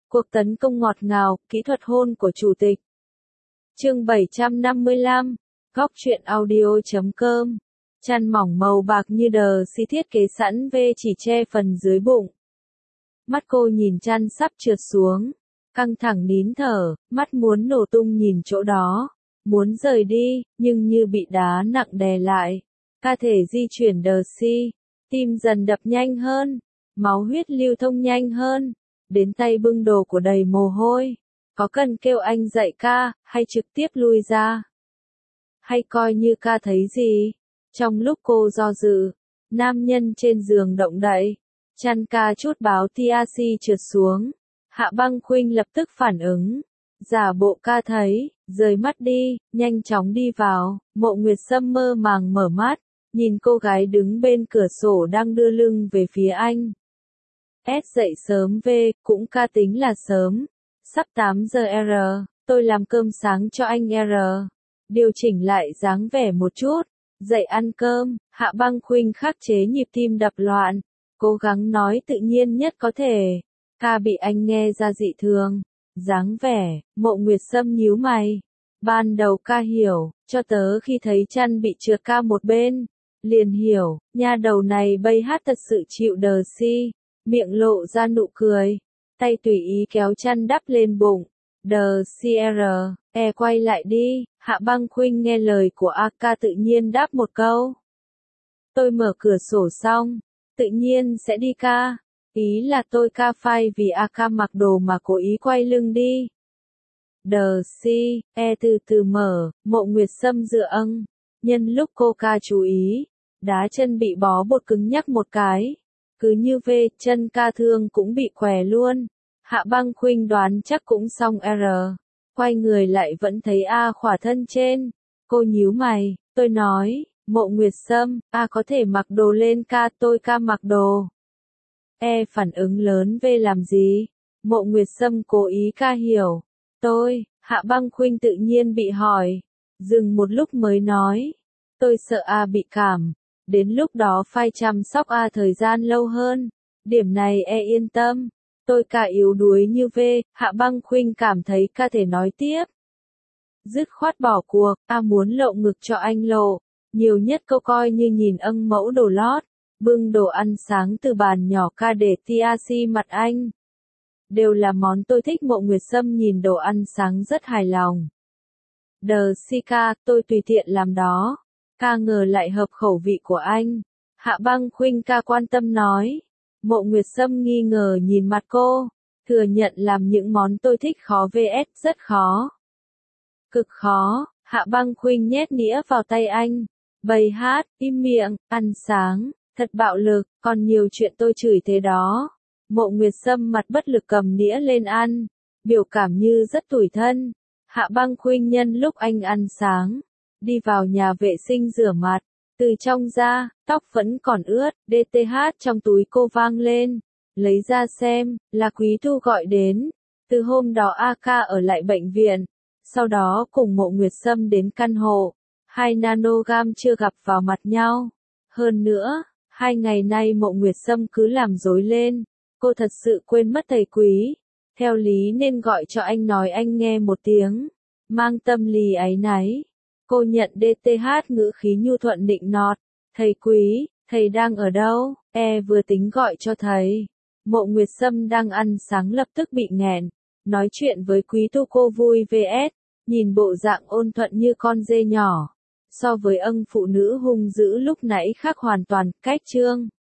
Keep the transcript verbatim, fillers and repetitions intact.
Cuộc tấn công ngọt ngào, kỹ thuật hôn của chủ tịch. Chương bảy trăm năm mươi lăm, góc truyện audio chấm com. Chăn mỏng màu bạc như đờ si thiết kế sẵn về chỉ che phần dưới bụng. Mắt cô nhìn chăn sắp trượt xuống, căng thẳng nín thở, mắt muốn nổ tung nhìn chỗ đó, muốn rời đi, nhưng như bị đá nặng đè lại. Ca thể di chuyển đờ si, tim dần đập nhanh hơn, máu huyết lưu thông nhanh hơn, đến tay bưng đồ của đầy mồ hôi. Có cần kêu anh dậy ca, hay trực tiếp lui ra? Hay coi như ca thấy gì? Trong lúc cô do dự, nam nhân trên giường động đậy, chăn ca chút báo tê a xê trượt xuống. Hạ Băng Khuynh lập tức phản ứng, giả bộ ca thấy, rời mắt đi, nhanh chóng đi vào. Mộ Nguyệt Sâm mơ màng mở mắt, nhìn cô gái đứng bên cửa sổ đang đưa lưng về phía anh. S dậy sớm về, cũng ca tính là sớm. Sắp tám giờ R, tôi làm cơm sáng cho anh R. Điều chỉnh lại dáng vẻ một chút, dậy ăn cơm. Hạ Băng Khuynh khắc chế nhịp tim đập loạn, cố gắng nói tự nhiên nhất có thể. Ca bị anh nghe ra dị thường, dáng vẻ. Mộ Nguyệt Sâm nhíu mày. Ban đầu ca hiểu, cho tới khi thấy chăn bị trượt ca một bên, liền hiểu, nha đầu này bây hát thật sự chịu đờ si. Miệng lộ ra nụ cười, tay tùy ý kéo chăn đắp lên bụng. Đờ si R, e quay lại đi. Hạ Băng Khuynh nghe lời của A ca tự nhiên đáp một câu. Tôi mở cửa sổ xong, tự nhiên sẽ đi ca. Ý là tôi ca phai vì A ca mặc đồ mà cố ý quay lưng đi. Đờ si, e từ từ mở. Mộ Nguyệt Sâm dựa âng. Nhân lúc cô ca chú ý, đá chân bị bó bột cứng nhắc một cái. Cứ như về, chân ca thương cũng bị què luôn. Hạ Băng Khuynh đoán chắc cũng xong R. Quay người lại vẫn thấy A khỏa thân trên. Cô nhíu mày, tôi nói, Mộ Nguyệt Sâm, A có thể mặc đồ lên ca, tôi ca mặc đồ. E phản ứng lớn về làm gì? Mộ Nguyệt Sâm cố ý ca hiểu. Tôi, Hạ Băng Khuynh tự nhiên bị hỏi. Dừng một lúc mới nói. Tôi sợ A bị cảm. Đến lúc đó phải chăm sóc A thời gian lâu hơn. Điểm này e yên tâm. Tôi ca yếu đuối như về. Hạ Băng Khuynh cảm thấy ca thể nói tiếp. Dứt khoát bỏ cuộc. A muốn lộ ngực cho anh lộ. Nhiều nhất câu coi như nhìn âng mẫu đồ lót. Bưng đồ ăn sáng từ bàn nhỏ ca để tê a xê mặt anh. Đều là món tôi thích. Mộ Nguyệt Sâm nhìn đồ ăn sáng rất hài lòng. Đờ si ca, tôi tùy tiện làm đó. Ca ngờ lại hợp khẩu vị của anh. Hạ Băng Khuynh ca quan tâm nói. Mộ Nguyệt Sâm nghi ngờ nhìn mặt cô. Thừa nhận làm những món tôi thích khó vs rất khó. Cực khó. Hạ Băng Khuynh nhét nĩa vào tay anh. Bày hát, im miệng, ăn sáng. Thật bạo lực, còn nhiều chuyện tôi chửi thế đó. Mộ Nguyệt Sâm mặt bất lực cầm nĩa lên ăn. Biểu cảm như rất tủi thân. Hạ Băng Khuynh nhân lúc anh ăn sáng. Đi vào nhà vệ sinh rửa mặt, từ trong ra, tóc vẫn còn ướt, đê tê hát trong túi cô vang lên, lấy ra xem, là Quý Thu gọi đến. Từ hôm đó A ca ở lại bệnh viện, sau đó cùng Mộ Nguyệt Sâm đến căn hộ, hai nanogam chưa gặp vào mặt nhau. Hơn nữa, hai ngày nay Mộ Nguyệt Sâm cứ làm rối lên, cô thật sự quên mất thầy Quý. Theo lý nên gọi cho anh nói anh nghe một tiếng, mang tâm lý áy náy. Cô nhận đê tê hát ngữ khí nhu thuận nịnh nọt. Thầy Quý, thầy đang ở đâu? E vừa tính gọi cho thầy. Mộ Nguyệt Sâm đang ăn sáng lập tức bị nghẹn. Nói chuyện với Quý Thu cô vui vs. Nhìn bộ dạng ôn thuận như con dê nhỏ. So với âng phụ nữ hung dữ lúc nãy khác hoàn toàn. Cách chương.